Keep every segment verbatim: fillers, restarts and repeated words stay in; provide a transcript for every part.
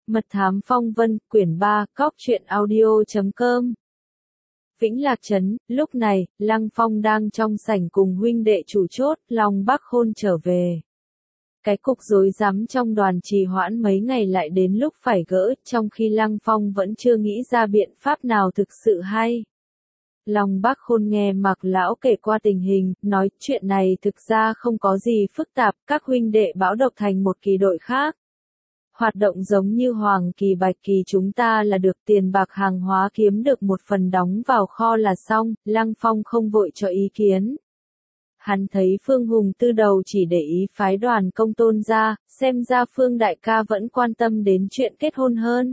Mật thám phong vân, quyển ba, cóc truyện audio chấm com. Vĩnh Lạc Trấn, lúc này, Lăng Phong đang trong sảnh cùng huynh đệ chủ chốt, Long Bắc Hôn trở về. Cái cục rối rắm trong đoàn trì hoãn mấy ngày lại đến lúc phải gỡ, trong khi Lăng Phong vẫn chưa nghĩ ra biện pháp nào thực sự hay. Long Bắc Hôn nghe Mạc Lão kể qua tình hình, nói chuyện này thực ra không có gì phức tạp, các huynh đệ Bảo Độc thành một kỳ đội khác. Hoạt động giống như Hoàng Kỳ Bạch Kỳ chúng ta là được tiền bạc hàng hóa kiếm được một phần đóng vào kho là xong, Lăng Phong không vội cho ý kiến. Hắn thấy Phương Hùng từ đầu chỉ để ý phái đoàn Công Tôn ra, xem ra Phương đại ca vẫn quan tâm đến chuyện kết hôn hơn.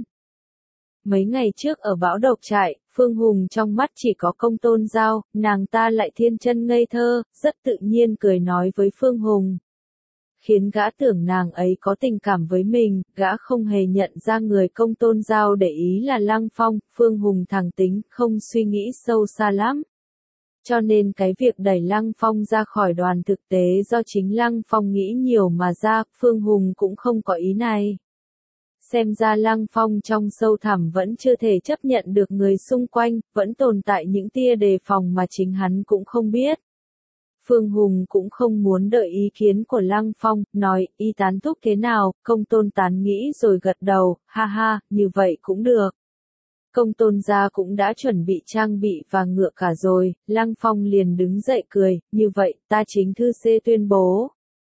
Mấy ngày trước ở Bão Độc trại, Phương Hùng trong mắt chỉ có Công Tôn Giao, nàng ta lại thiên chân ngây thơ, rất tự nhiên cười nói với Phương Hùng. Khiến gã tưởng nàng ấy có tình cảm với mình, gã không hề nhận ra người Công Tôn Giao để ý là Lăng Phong, Phương Hùng thẳng tính, không suy nghĩ sâu xa lắm. Cho nên cái việc đẩy Lăng Phong ra khỏi đoàn thực tế do chính Lăng Phong nghĩ nhiều mà ra, Phương Hùng cũng không có ý này. Xem ra Lăng Phong trong sâu thẳm vẫn chưa thể chấp nhận được người xung quanh, vẫn tồn tại những tia đề phòng mà chính hắn cũng không biết. Phương Hùng cũng không muốn đợi ý kiến của Lăng Phong, nói, y tán thúc thế nào, Công Tôn tán nghĩ rồi gật đầu, ha ha, như vậy cũng được. Công Tôn gia cũng đã chuẩn bị trang bị và ngựa cả rồi, Lăng Phong liền đứng dậy cười, như vậy, ta chính thư xê tuyên bố.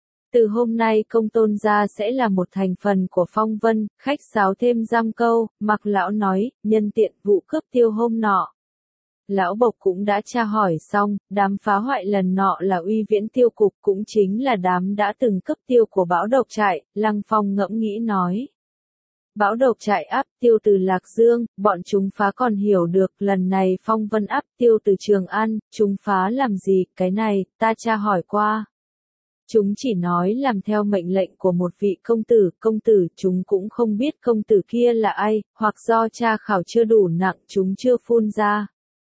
Từ hôm nay Công Tôn gia sẽ là một thành phần của Phong Vân, khách sáo thêm giam câu, Mạc Lão nói, nhân tiện vụ cướp tiêu hôm nọ. Lão Bộc cũng đã tra hỏi xong, đám phá hoại lần nọ là Uy Viễn Tiêu Cục cũng chính là đám đã từng cướp tiêu của Bão Độc trại, Lăng Phong ngẫm nghĩ nói. Bão Độc trại áp tiêu từ Lạc Dương, bọn chúng phá còn hiểu được, lần này Phong Vân áp tiêu từ Trường An, chúng phá làm gì, cái này, ta tra hỏi qua. Chúng chỉ nói làm theo mệnh lệnh của một vị công tử, công tử chúng cũng không biết công tử kia là ai, hoặc do tra khảo chưa đủ nặng chúng chưa phun ra.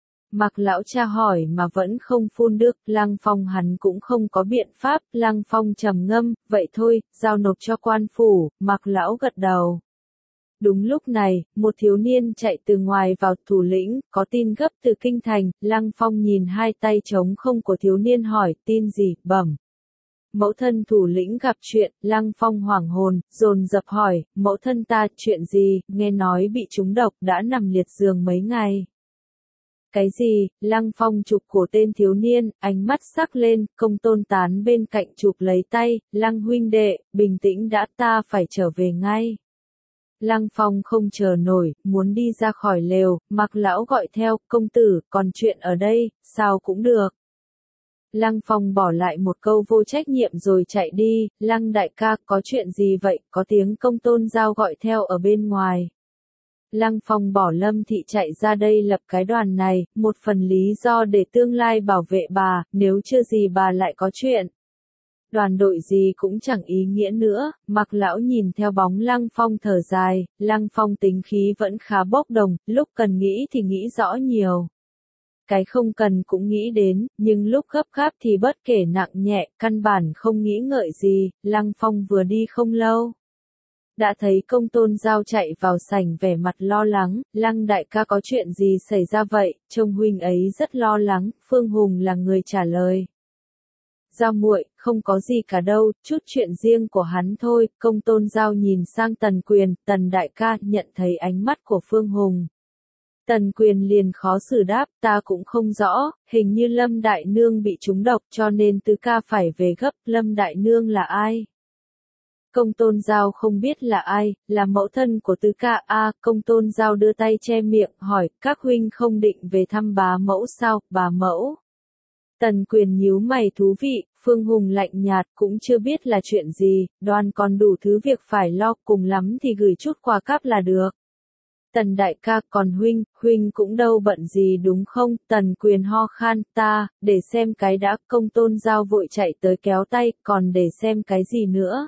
Mạc Lão tra hỏi mà vẫn không phun được, Lăng Phong hắn cũng không có biện pháp, Lăng Phong trầm ngâm, vậy thôi, giao nộp cho quan phủ, Mạc Lão gật đầu. Đúng lúc này, một thiếu niên chạy từ ngoài vào, thủ lĩnh, có tin gấp từ kinh thành, Lăng Phong nhìn hai tay trống không của thiếu niên hỏi, tin gì, bẩm. Mẫu thân thủ lĩnh gặp chuyện, Lăng Phong hoảng hồn, dồn dập hỏi, mẫu thân ta, chuyện gì, nghe nói bị trúng độc, đã nằm liệt giường mấy ngày. Cái gì, Lăng Phong chụp cổ tên thiếu niên, ánh mắt sắc lên, Công Tôn tán bên cạnh chụp lấy tay, Lăng huynh đệ, bình tĩnh đã, ta phải trở về ngay. Lăng Phong không chờ nổi, muốn đi ra khỏi lều, Mạc Lão gọi theo, công tử, còn chuyện ở đây, sao cũng được. Lăng Phong bỏ lại một câu vô trách nhiệm rồi chạy đi, Lăng đại ca, có chuyện gì vậy, có tiếng Công Tôn Giao gọi theo ở bên ngoài. Lăng Phong bỏ Lâm Thị chạy ra đây lập cái đoàn này, một phần lý do để tương lai bảo vệ bà, nếu chưa gì bà lại có chuyện. Đoàn đội gì cũng chẳng ý nghĩa nữa, Mạc Lão nhìn theo bóng Lăng Phong thở dài, Lăng Phong tính khí vẫn khá bốc đồng, lúc cần nghĩ thì nghĩ rõ nhiều. Cái không cần cũng nghĩ đến, nhưng lúc gấp gáp thì bất kể nặng nhẹ, căn bản không nghĩ ngợi gì, Lăng Phong vừa đi không lâu. Đã thấy Công Tôn Giao chạy vào sảnh vẻ mặt lo lắng, Lăng đại ca có chuyện gì xảy ra vậy, trông huynh ấy rất lo lắng, Phương Hùng là người trả lời. Giao muội, không có gì cả đâu, chút chuyện riêng của hắn thôi, Công Tôn Giao nhìn sang Tần Quyền, Tần đại ca nhận thấy ánh mắt của Phương Hùng. Tần Quyền liền khó xử đáp, ta cũng không rõ, hình như Lâm Đại Nương bị trúng độc cho nên tứ ca phải về gấp, Lâm Đại Nương là ai? Công Tôn Giao không biết là ai, là mẫu thân của tứ ca, a à, Công Tôn Giao đưa tay che miệng, hỏi, các huynh không định về thăm bá mẫu sao, bà mẫu? Tần Quyền nhíu mày thú vị, Phương Hùng lạnh nhạt cũng chưa biết là chuyện gì, đoàn còn đủ thứ việc phải lo, cùng lắm thì gửi chút quà cáp là được. Tần đại ca, còn huynh, huynh cũng đâu bận gì đúng không, Tần Quyền ho khan, ta, để xem cái đã, Công Tôn Giao vội chạy tới kéo tay, còn để xem cái gì nữa.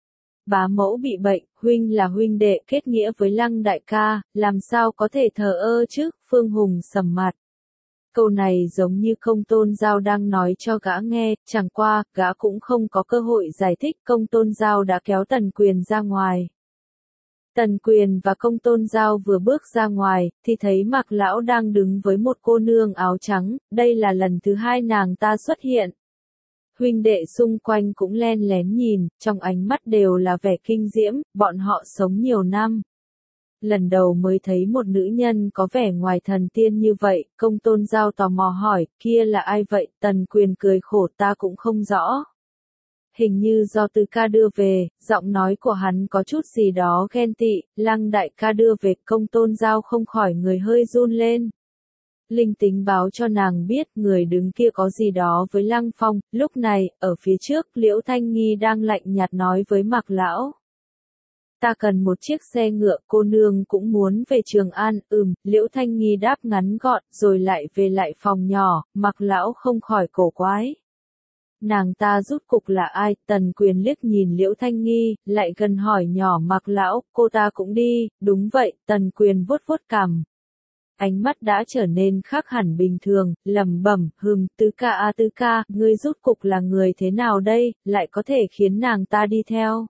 Bá mẫu bị bệnh, huynh là huynh đệ kết nghĩa với Lăng đại ca, làm sao có thể thờ ơ chứ, Phương Hùng sầm mặt. Câu này giống như Công Tôn Giao đang nói cho gã nghe, chẳng qua, gã cũng không có cơ hội giải thích, Công Tôn Giao đã kéo Tần Quyền ra ngoài. Tần Quyền và Công Tôn Giao vừa bước ra ngoài, thì thấy Mạc Lão đang đứng với một cô nương áo trắng, đây là lần thứ hai nàng ta xuất hiện. Huynh đệ xung quanh cũng len lén nhìn, trong ánh mắt đều là vẻ kinh diễm, bọn họ sống nhiều năm. Lần đầu mới thấy một nữ nhân có vẻ ngoài thần tiên như vậy, Công Tôn Giao tò mò hỏi, kia là ai vậy? Tần Quyền cười khổ, ta cũng không rõ. Hình như do Tứ ca đưa về, giọng nói của hắn có chút gì đó ghen tị, Lăng đại ca đưa về, Công Tôn Giao không khỏi người hơi run lên. Linh tính báo cho nàng biết người đứng kia có gì đó với Lăng Phong, lúc này, ở phía trước, Liễu Thanh Nghi đang lạnh nhạt nói với Mạc Lão. Ta cần một chiếc xe ngựa, cô nương cũng muốn về Trường An, ừm, Liễu Thanh Nghi đáp ngắn gọn, rồi lại về lại phòng nhỏ, Mạc Lão không khỏi cổ quái. Nàng ta rút cục là ai? Tần Quyền liếc nhìn Liễu Thanh Nghi, lại gần hỏi nhỏ Mạc Lão, cô ta cũng đi, đúng vậy, Tần Quyền vuốt vuốt cằm. Ánh mắt đã trở nên khác hẳn bình thường, lẩm bẩm, hừm, Tứ ca a Tứ ca, ngươi rút cục là người thế nào đây, lại có thể khiến nàng ta đi theo.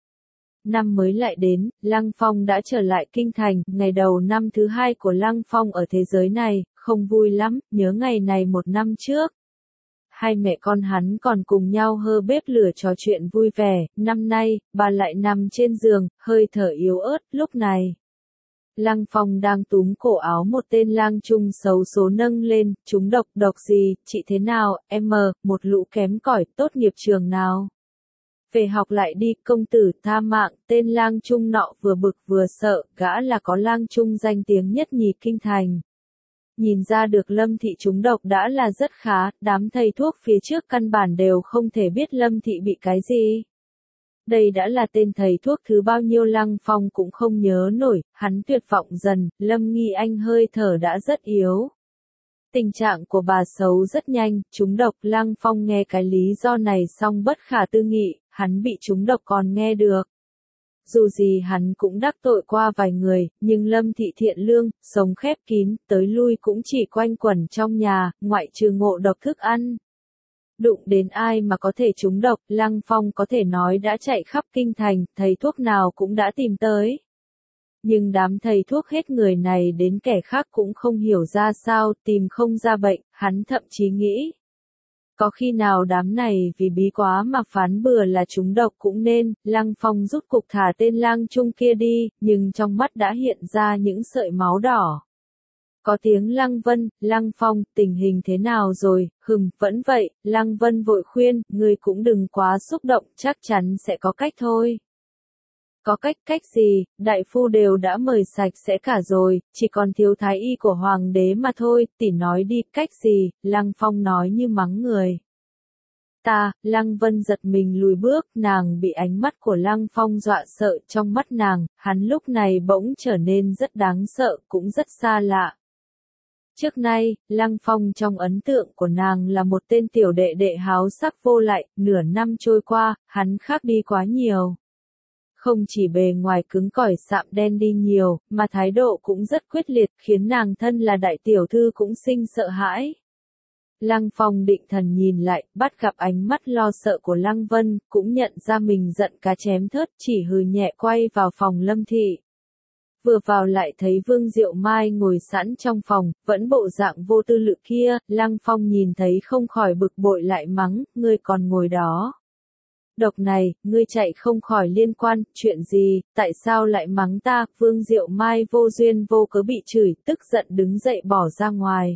Năm mới lại đến, Lăng Phong đã trở lại kinh thành, ngày đầu năm thứ hai của Lăng Phong ở thế giới này, không vui lắm, nhớ ngày này một năm trước. Hai mẹ con hắn còn cùng nhau hơ bếp lửa trò chuyện vui vẻ, năm nay, bà lại nằm trên giường, hơi thở yếu ớt, lúc này. Lăng Phong đang túm cổ áo một tên lang trung xấu số nâng lên, chúng độc, độc gì, chị thế nào, em mờ, một lũ kém cỏi, tốt nghiệp trường nào. Về học lại đi, công tử tha mạng, tên lang trung nọ vừa bực vừa sợ, gã là có lang trung danh tiếng nhất nhì kinh thành. Nhìn ra được Lâm Thị trúng độc đã là rất khá, đám thầy thuốc phía trước căn bản đều không thể biết Lâm Thị bị cái gì. Đây đã là tên thầy thuốc thứ bao nhiêu Lăng Phong cũng không nhớ nổi, hắn tuyệt vọng dần, Lâm Nghi Anh hơi thở đã rất yếu. Tình trạng của bà xấu rất nhanh, trúng độc, Lăng Phong nghe cái lý do này xong bất khả tư nghị, hắn bị trúng độc còn nghe được. Dù gì hắn cũng đắc tội qua vài người, nhưng Lâm Thị thiện lương, sống khép kín, tới lui cũng chỉ quanh quẩn trong nhà, ngoại trừ ngộ độc thức ăn. Đụng đến ai mà có thể trúng độc, Lăng Phong có thể nói đã chạy khắp kinh thành, thầy thuốc nào cũng đã tìm tới. Nhưng đám thầy thuốc hết người này đến kẻ khác cũng không hiểu ra sao, tìm không ra bệnh, hắn thậm chí nghĩ. Có khi nào đám này vì bí quá mà phán bừa là trúng độc cũng nên, Lăng Phong rút cục thả tên lang trung kia đi, nhưng trong mắt đã hiện ra những sợi máu đỏ. Có tiếng Lăng Vân, Lăng Phong, tình hình thế nào rồi, hừm, vẫn vậy, Lăng Vân vội khuyên, ngươi cũng đừng quá xúc động, chắc chắn sẽ có cách thôi. Có cách, cách gì, đại phu đều đã mời sạch sẽ cả rồi, chỉ còn thiếu thái y của hoàng đế mà thôi, tỷ nói đi, cách gì, Lăng Phong nói như mắng người. Ta, Lăng Vân giật mình lùi bước, nàng bị ánh mắt của Lăng Phong dọa sợ, trong mắt nàng, hắn lúc này bỗng trở nên rất đáng sợ, cũng rất xa lạ. Trước nay, Lăng Phong trong ấn tượng của nàng là một tên tiểu đệ đệ háo sắc vô lại, nửa năm trôi qua, hắn khác đi quá nhiều. Không chỉ bề ngoài cứng cỏi sạm đen đi nhiều, mà thái độ cũng rất quyết liệt, khiến nàng thân là đại tiểu thư cũng sinh sợ hãi. Lăng Phong định thần nhìn lại, bắt gặp ánh mắt lo sợ của Lăng Vân, cũng nhận ra mình giận cá chém thớt, chỉ hừ nhẹ quay vào phòng Lâm Thị. Vừa vào lại thấy Vương Diệu Mai ngồi sẵn trong phòng, vẫn bộ dạng vô tư lự kia, Lăng Phong nhìn thấy không khỏi bực bội lại mắng, ngươi còn ngồi đó. Độc này, ngươi chạy không khỏi liên quan, chuyện gì, tại sao lại mắng ta, Vương Diệu Mai vô duyên vô cớ bị chửi, tức giận đứng dậy bỏ ra ngoài.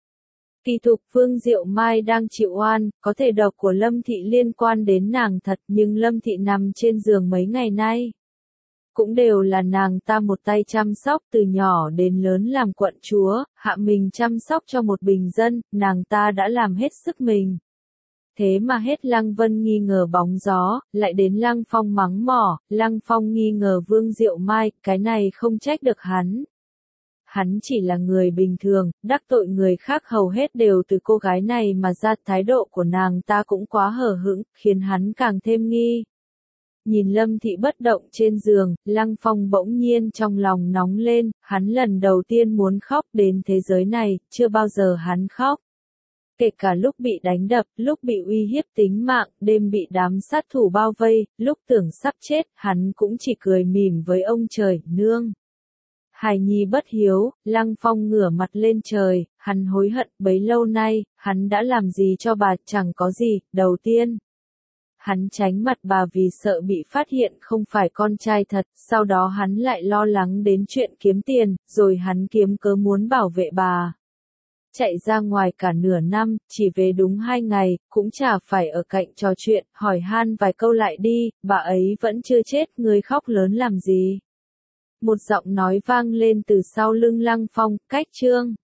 Kỳ thực Vương Diệu Mai đang chịu oan, có thể độc của Lâm Thị liên quan đến nàng thật, nhưng Lâm Thị nằm trên giường mấy ngày nay. Cũng đều là nàng ta một tay chăm sóc từ nhỏ đến lớn làm quận chúa, hạ mình chăm sóc cho một bình dân, nàng ta đã làm hết sức mình. Thế mà hết Lăng Vân nghi ngờ bóng gió, lại đến Lăng Phong mắng mỏ, Lăng Phong nghi ngờ Vương Diệu Mai, cái này không trách được hắn. Hắn chỉ là người bình thường, đắc tội người khác hầu hết đều từ cô gái này mà ra, thái độ của nàng ta cũng quá hờ hững, khiến hắn càng thêm nghi. Nhìn Lâm Thị bất động trên giường, Lăng Phong bỗng nhiên trong lòng nóng lên, hắn lần đầu tiên muốn khóc đến thế giới này, chưa bao giờ hắn khóc. Kể cả lúc bị đánh đập, lúc bị uy hiếp tính mạng, đêm bị đám sát thủ bao vây, lúc tưởng sắp chết, hắn cũng chỉ cười mỉm với ông trời, nương. Hài nhi bất hiếu, Lăng Phong ngửa mặt lên trời, hắn hối hận bấy lâu nay, hắn đã làm gì cho bà, chẳng có gì, đầu tiên. Hắn tránh mặt bà vì sợ bị phát hiện không phải con trai thật, sau đó hắn lại lo lắng đến chuyện kiếm tiền, rồi hắn kiếm cớ muốn bảo vệ bà. Chạy ra ngoài cả nửa năm, chỉ về đúng hai ngày, cũng chả phải ở cạnh trò chuyện, hỏi han vài câu lại đi, bà ấy vẫn chưa chết, ngươi khóc lớn làm gì? Một giọng nói vang lên từ sau lưng Lăng Phong, cách chương.